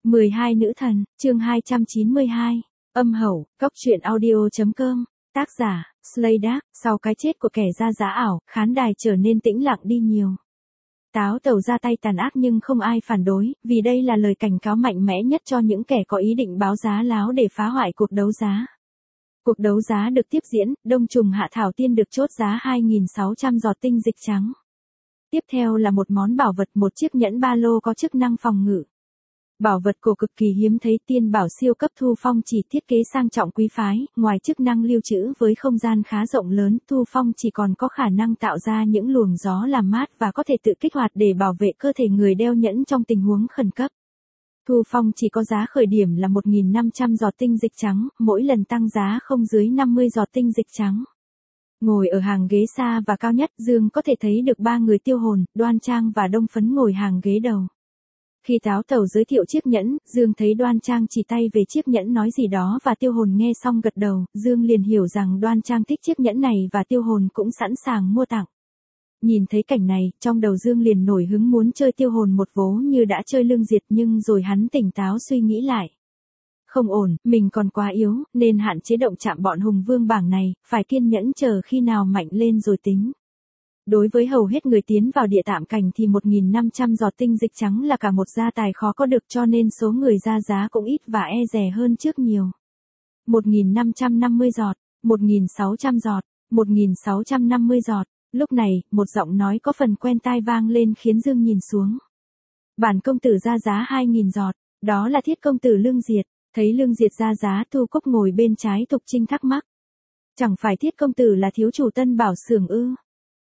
12 nữ thần, chương 292. Âm hậu, cóc truyện audio.com. Tác giả, Slay Dark. Sau cái chết của kẻ ra giá ảo, khán đài trở nên tĩnh lặng đi nhiều. Táo Tàu ra tay tàn ác nhưng không ai phản đối, vì đây là lời cảnh cáo mạnh mẽ nhất cho những kẻ có ý định báo giá láo để phá hoại cuộc đấu giá. Cuộc đấu giá được tiếp diễn, Đông Trùng Hạ Thảo Tiên được chốt giá 2.600 giọt tinh dịch trắng. Tiếp theo là một món bảo vật, một chiếc nhẫn ba lô có chức năng phòng ngự. Bảo vật cổ cực kỳ hiếm thấy, tiên bảo siêu cấp Thu Phong chỉ thiết kế sang trọng quý phái, ngoài chức năng lưu trữ với không gian khá rộng lớn, Thu Phong chỉ còn có khả năng tạo ra những luồng gió làm mát và có thể tự kích hoạt để bảo vệ cơ thể người đeo nhẫn trong tình huống khẩn cấp. Thu Phong chỉ có giá khởi điểm là 1.500 giọt tinh dịch trắng, mỗi lần tăng giá không dưới 50 giọt tinh dịch trắng. Ngồi ở hàng ghế xa và cao nhất, Dương có thể thấy được ba người Tiêu Hồn, Đoan Trang và Đông Phấn ngồi hàng ghế đầu. Khi Táo Tàu giới thiệu chiếc nhẫn, Dương thấy Đoan Trang chỉ tay về chiếc nhẫn nói gì đó và Tiêu Hồn nghe xong gật đầu, Dương liền hiểu rằng Đoan Trang thích chiếc nhẫn này và Tiêu Hồn cũng sẵn sàng mua tặng. Nhìn thấy cảnh này, trong đầu Dương liền nổi hứng muốn chơi Tiêu Hồn một vố như đã chơi Lương Diệt, nhưng rồi hắn tỉnh táo suy nghĩ lại. Không ổn, mình còn quá yếu, nên hạn chế động chạm bọn hùng vương bảng này, phải kiên nhẫn chờ khi nào mạnh lên rồi tính. Đối với hầu hết người tiến vào địa tạm cảnh thì 1.500 giọt tinh dịch trắng là cả một gia tài khó có được, cho nên số người ra giá cũng ít và e dè hơn trước nhiều. 1.550 giọt, 1.600 giọt, 1.650 giọt. Lúc này, một giọng nói có phần quen tai vang lên khiến Dương nhìn xuống. Bản công tử ra giá 2.000 giọt, đó là Thiết công tử Lương Diệt. Thấy Lương Diệt ra giá, Thu Cúc ngồi bên trái Thục Trinh thắc mắc. Chẳng phải Thiết công tử là thiếu chủ Tân Bảo xưởng ư?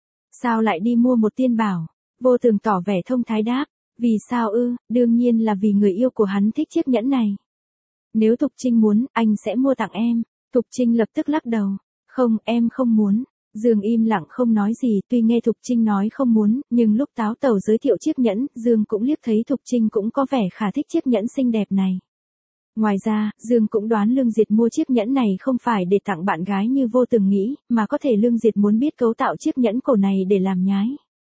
Sao lại đi mua một tiên bảo? Vô Tường tỏ vẻ thông thái đáp. Vì sao ư? Đương nhiên là vì người yêu của hắn thích chiếc nhẫn này. Nếu Thục Trinh muốn, anh sẽ mua tặng em. Thục Trinh lập tức lắc đầu. Không, em không muốn. Dương im lặng không nói gì, tuy nghe Thục Trinh nói không muốn, nhưng lúc Táo Tàu giới thiệu chiếc nhẫn, Dương cũng liếc thấy Thục Trinh cũng có vẻ khá thích chiếc nhẫn xinh đẹp này. Ngoài ra, Dương cũng đoán Lương Diệt mua chiếc nhẫn này không phải để tặng bạn gái như Vô Tường nghĩ, mà có thể Lương Diệt muốn biết cấu tạo chiếc nhẫn cổ này để làm nhái.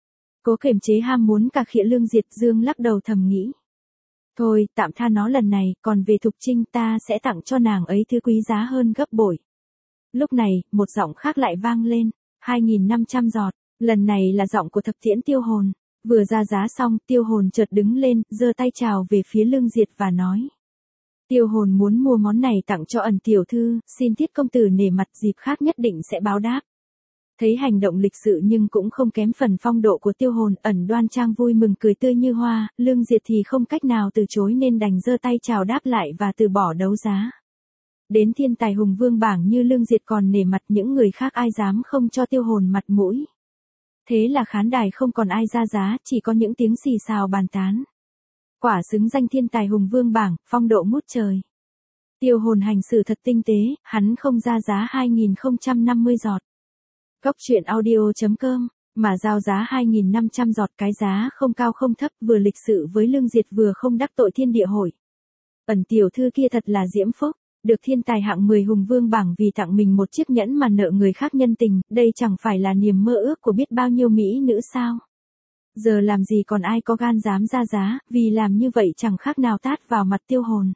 Cố kiềm chế ham muốn cà khịa Lương Diệt, Dương lắc đầu thầm nghĩ. Thôi, tạm tha nó lần này, còn về Thục Trinh ta sẽ tặng cho nàng ấy thứ quý giá hơn gấp bội. Lúc này, một giọng khác lại vang lên, 2.500 giọt, lần này là giọng của Thập Tiễn Tiêu Hồn. Vừa ra giá xong, Tiêu Hồn chợt đứng lên, giơ tay chào về phía Lương Diệt và nói. Tiêu Hồn muốn mua món này tặng cho Ẩn tiểu thư, xin Thiết công tử nể mặt, dịp khác nhất định sẽ báo đáp. Thấy hành động lịch sự nhưng cũng không kém phần phong độ của Tiêu Hồn, Ẩn Đoan Trang vui mừng cười tươi như hoa, Lương Diệt thì không cách nào từ chối nên đành giơ tay chào đáp lại và từ bỏ đấu giá. Đến thiên tài hùng vương bảng như Lương Diệt còn nể mặt, những người khác ai dám không cho Tiêu Hồn mặt mũi. Thế là khán đài không còn ai ra giá, chỉ có những tiếng xì xào bàn tán. Quả xứng danh thiên tài hùng vương bảng, phong độ ngút trời. Tiêu Hồn hành xử thật tinh tế, hắn không ra giá 2.050 giọt. Cóc truyện audio.com, mà giao giá 2.500 giọt, cái giá không cao không thấp, vừa lịch sự với Lương Diệt vừa không đắc tội thiên địa hội. Ẩn tiểu thư kia thật là diễm phúc, được thiên tài hạng 10 hùng vương bảng vì tặng mình một chiếc nhẫn mà nợ người khác nhân tình, đây chẳng phải là niềm mơ ước của biết bao nhiêu mỹ nữ sao? Giờ làm gì còn ai có gan dám ra giá, vì làm như vậy chẳng khác nào tát vào mặt Tiêu Hồn.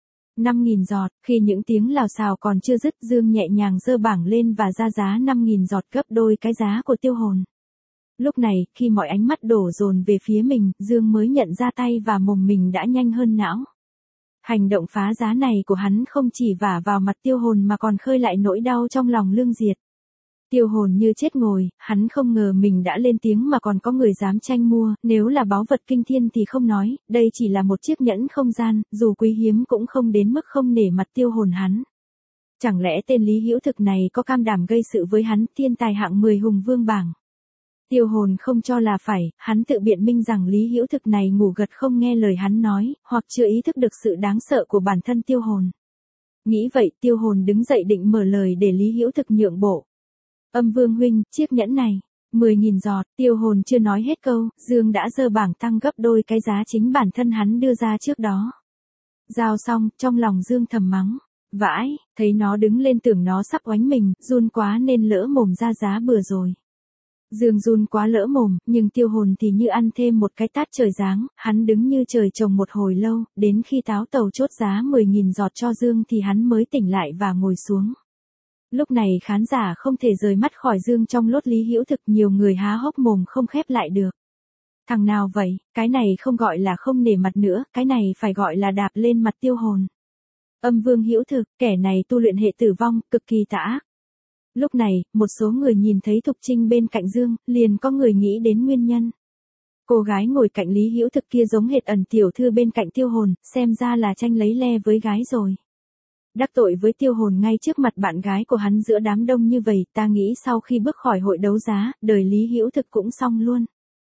5.000 giọt, khi những tiếng lào xào còn chưa dứt, Dương nhẹ nhàng giơ bảng lên và ra giá 5.000 giọt, gấp đôi cái giá của Tiêu Hồn. Lúc này, khi mọi ánh mắt đổ dồn về phía mình, Dương mới nhận ra tay và mồm mình đã nhanh hơn não. Hành động phá giá này của hắn không chỉ vả vào mặt Tiêu Hồn mà còn khơi lại nỗi đau trong lòng Lương Diệt. Tiêu Hồn như chết ngồi, hắn không ngờ mình đã lên tiếng mà còn có người dám tranh mua, nếu là báu vật kinh thiên thì không nói, đây chỉ là một chiếc nhẫn không gian, dù quý hiếm cũng không đến mức không nể mặt Tiêu Hồn hắn. Chẳng lẽ tên Lý Hữu Thực này có cam đảm gây sự với hắn, thiên tài hạng 10 hùng vương bảng? Tiêu Hồn không cho là phải, hắn tự biện minh rằng Lý Hữu Thực này ngủ gật không nghe lời hắn nói, hoặc chưa ý thức được sự đáng sợ của bản thân Tiêu Hồn. Nghĩ vậy, Tiêu Hồn đứng dậy định mở lời để Lý Hữu Thực nhượng bộ. Âm Vương huynh, chiếc nhẫn này, 10.000 giọt. Tiêu Hồn chưa nói hết câu, Dương đã giơ bảng tăng gấp đôi cái giá chính bản thân hắn đưa ra trước đó. Giao xong, trong lòng Dương thầm mắng. Vãi, thấy nó đứng lên tưởng nó sắp oánh mình, run quá nên lỡ mồm ra giá bừa rồi. Dương run quá lỡ mồm, nhưng Tiêu Hồn thì như ăn thêm một cái tát trời giáng, hắn đứng như trời trồng một hồi lâu, đến khi Táo Tàu chốt giá 10.000 giọt cho Dương thì hắn mới tỉnh lại và ngồi xuống. Lúc này khán giả không thể rời mắt khỏi Dương trong lốt Lý Hữu Thực, nhiều người há hốc mồm không khép lại được. Thằng nào vậy, cái này không gọi là không nể mặt nữa, cái này phải gọi là đạp lên mặt Tiêu Hồn. Âm Vương Hữu Thực, kẻ này tu luyện hệ tử vong, cực kỳ tà ác. Lúc này, một số người nhìn thấy Thục Trinh bên cạnh Dương, liền có người nghĩ đến nguyên nhân. Cô gái ngồi cạnh Lý Hữu Thực kia giống hệt Ẩn tiểu thư bên cạnh Tiêu Hồn, xem ra là tranh lấy le với gái rồi. Đắc tội với Tiêu Hồn ngay trước mặt bạn gái của hắn giữa đám đông như vậy, ta nghĩ sau khi bước khỏi hội đấu giá, đời Lý Hữu Thực cũng xong luôn.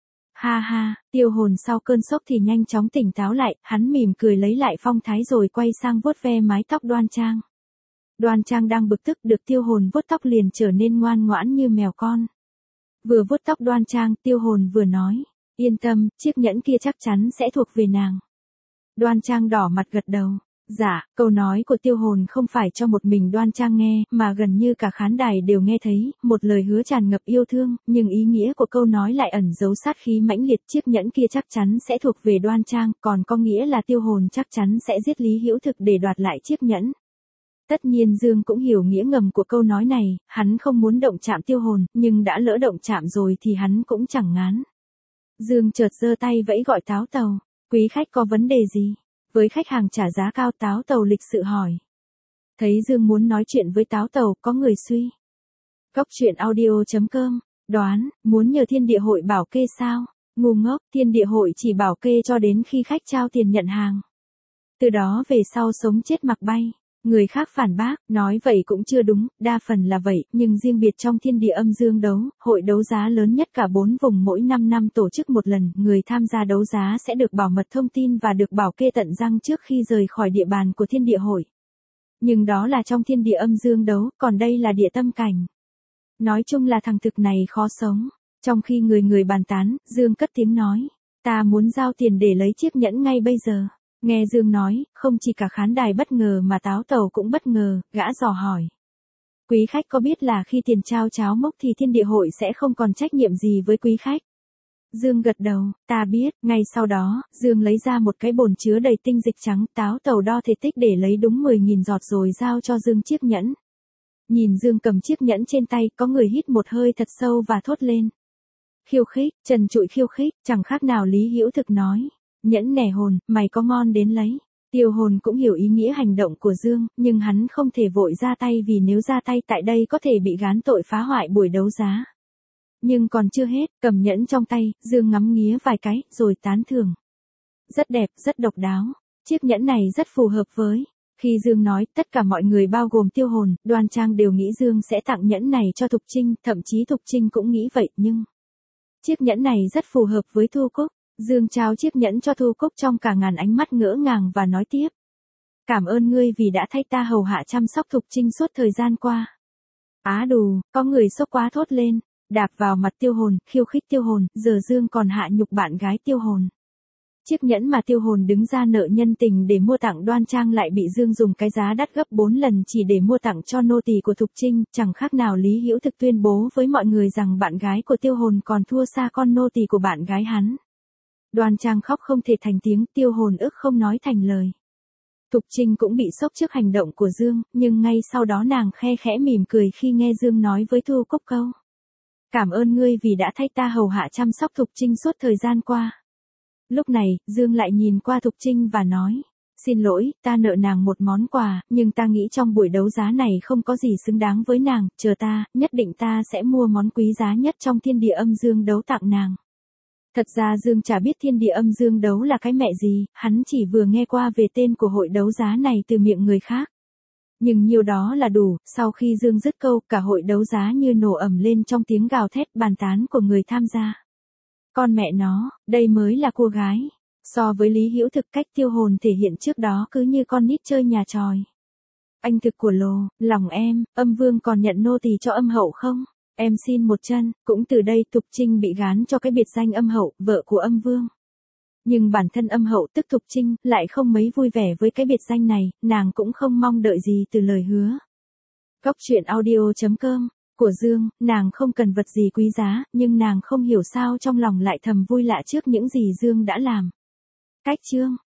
Ha ha, Tiêu Hồn sau cơn sốc thì nhanh chóng tỉnh táo lại, hắn mỉm cười lấy lại phong thái rồi quay sang vuốt ve mái tóc Đoan Trang. Đoan Trang đang bực tức, được Tiêu Hồn vuốt tóc liền trở nên ngoan ngoãn như mèo con. Vừa vuốt tóc Đoan Trang, Tiêu Hồn vừa nói, yên tâm, chiếc nhẫn kia chắc chắn sẽ thuộc về nàng. Đoan Trang đỏ mặt gật đầu. Dạ, câu nói của Tiêu Hồn không phải cho một mình Đoan Trang nghe, mà gần như cả khán đài đều nghe thấy, một lời hứa tràn ngập yêu thương, nhưng ý nghĩa của câu nói lại ẩn giấu sát khí mãnh liệt. Chiếc nhẫn kia chắc chắn sẽ thuộc về Đoan Trang, còn có nghĩa là Tiêu Hồn chắc chắn sẽ giết Lý Hữu Thực để đoạt lại chiếc nhẫn. Tất nhiên Dương cũng hiểu nghĩa ngầm của câu nói này, hắn không muốn động chạm Tiêu Hồn, nhưng đã lỡ động chạm rồi thì hắn cũng chẳng ngán. Dương chợt giơ tay vẫy gọi Táo Tàu, quý khách có vấn đề gì? Với khách hàng trả giá cao, Táo Tàu lịch sự hỏi. Thấy Dương muốn nói chuyện với Táo Tàu, có người suy. Góc truyện audio.com, đoán, muốn nhờ Thiên Địa Hội bảo kê sao? Ngu ngốc, Thiên Địa Hội chỉ bảo kê cho đến khi khách trao tiền nhận hàng. Từ đó về sau sống chết mặc bay. Người khác phản bác, nói vậy cũng chưa đúng, đa phần là vậy, nhưng riêng biệt trong Thiên Địa Âm Dương đấu, hội đấu giá lớn nhất cả 4 vùng mỗi 5 năm tổ chức một lần, người tham gia đấu giá sẽ được bảo mật thông tin và được bảo kê tận răng trước khi rời khỏi địa bàn của Thiên Địa Hội. Nhưng đó là trong Thiên Địa Âm Dương đấu, còn đây là địa tâm cảnh. Nói chung là thằng thực này khó sống. Trong khi người người bàn tán, Dương cất tiếng nói, ta muốn giao tiền để lấy chiếc nhẫn ngay bây giờ. Nghe Dương nói, không chỉ cả khán đài bất ngờ mà Táo Tàu cũng bất ngờ, gã dò hỏi. Quý khách có biết là khi tiền trao cháo mốc thì Thiên Địa Hội sẽ không còn trách nhiệm gì với quý khách? Dương gật đầu, ta biết, ngay sau đó, Dương lấy ra một cái bồn chứa đầy tinh dịch trắng, Táo Tàu đo thể tích để lấy đúng 10.000 giọt rồi giao cho Dương chiếc nhẫn. Nhìn Dương cầm chiếc nhẫn trên tay, có người hít một hơi thật sâu và thốt lên. Khiêu khích, trần trụi khiêu khích, chẳng khác nào Lý Hữu Thực nói. Nhẫn nẻ hồn, mày có ngon đến lấy. Tiêu Hồn cũng hiểu ý nghĩa hành động của Dương, nhưng hắn không thể vội ra tay vì nếu ra tay tại đây có thể bị gán tội phá hoại buổi đấu giá. Nhưng còn chưa hết, cầm nhẫn trong tay, Dương ngắm nghía vài cái, rồi tán thưởng. Rất đẹp, rất độc đáo. Chiếc nhẫn này rất phù hợp với. Khi Dương nói, tất cả mọi người bao gồm Tiêu Hồn, Đoan Trang đều nghĩ Dương sẽ tặng nhẫn này cho Thục Trinh, thậm chí Thục Trinh cũng nghĩ vậy, nhưng chiếc nhẫn này rất phù hợp với Thu Cúc. Dương trao chiếc nhẫn cho Thu Cúc trong cả ngàn ánh mắt ngỡ ngàng và nói tiếp. Cảm ơn ngươi vì đã thay ta hầu hạ chăm sóc Thục Trinh suốt thời gian qua. Á đù, có người sốc quá thốt lên, đạp vào mặt Tiêu Hồn, khiêu khích Tiêu Hồn, giờ Dương còn hạ nhục bạn gái Tiêu Hồn. Chiếc nhẫn mà Tiêu Hồn đứng ra nợ nhân tình để mua tặng Đoan Trang lại bị Dương dùng cái giá đắt gấp 4 lần chỉ để mua tặng cho nô tỳ của Thục Trinh, chẳng khác nào Lý Hữu Thực tuyên bố với mọi người rằng bạn gái của Tiêu Hồn còn thua xa con nô tỳ của bạn gái hắn. Đoan Trang khóc không thể thành tiếng, Tiêu Hồn ức không nói thành lời. Thục Trinh cũng bị sốc trước hành động của Dương, nhưng ngay sau đó nàng khe khẽ mỉm cười khi nghe Dương nói với Thu Cúc câu. Cảm ơn ngươi vì đã thay ta hầu hạ chăm sóc Thục Trinh suốt thời gian qua. Lúc này, Dương lại nhìn qua Thục Trinh và nói. Xin lỗi, ta nợ nàng một món quà, nhưng ta nghĩ trong buổi đấu giá này không có gì xứng đáng với nàng, chờ ta, nhất định ta sẽ mua món quý giá nhất trong Thiên Địa Âm Dương đấu tặng nàng. Thật ra Dương chả biết Thiên Địa Âm Dương đấu là cái mẹ gì, hắn chỉ vừa nghe qua về tên của hội đấu giá này từ miệng người khác. Nhưng nhiều đó là đủ, sau khi Dương dứt câu, cả hội đấu giá như nổ ầm lên trong tiếng gào thét bàn tán của người tham gia. Con mẹ nó, đây mới là cô gái. So với Lý Hữu Thực, cách Tiêu Hồn thể hiện trước đó cứ như con nít chơi nhà tròi. Anh thực của lồ, lòng em, Âm Vương còn nhận nô tỳ cho Âm Hậu không? Em xin một chân, cũng từ đây Thục Trinh bị gán cho cái biệt danh Âm Hậu, vợ của Âm Vương. Nhưng bản thân Âm Hậu tức Thục Trinh, lại không mấy vui vẻ với cái biệt danh này, nàng cũng không mong đợi gì từ lời hứa. Góc truyện audio.com của Dương, nàng không cần vật gì quý giá, nhưng nàng không hiểu sao trong lòng lại thầm vui lạ trước những gì Dương đã làm. Cách chương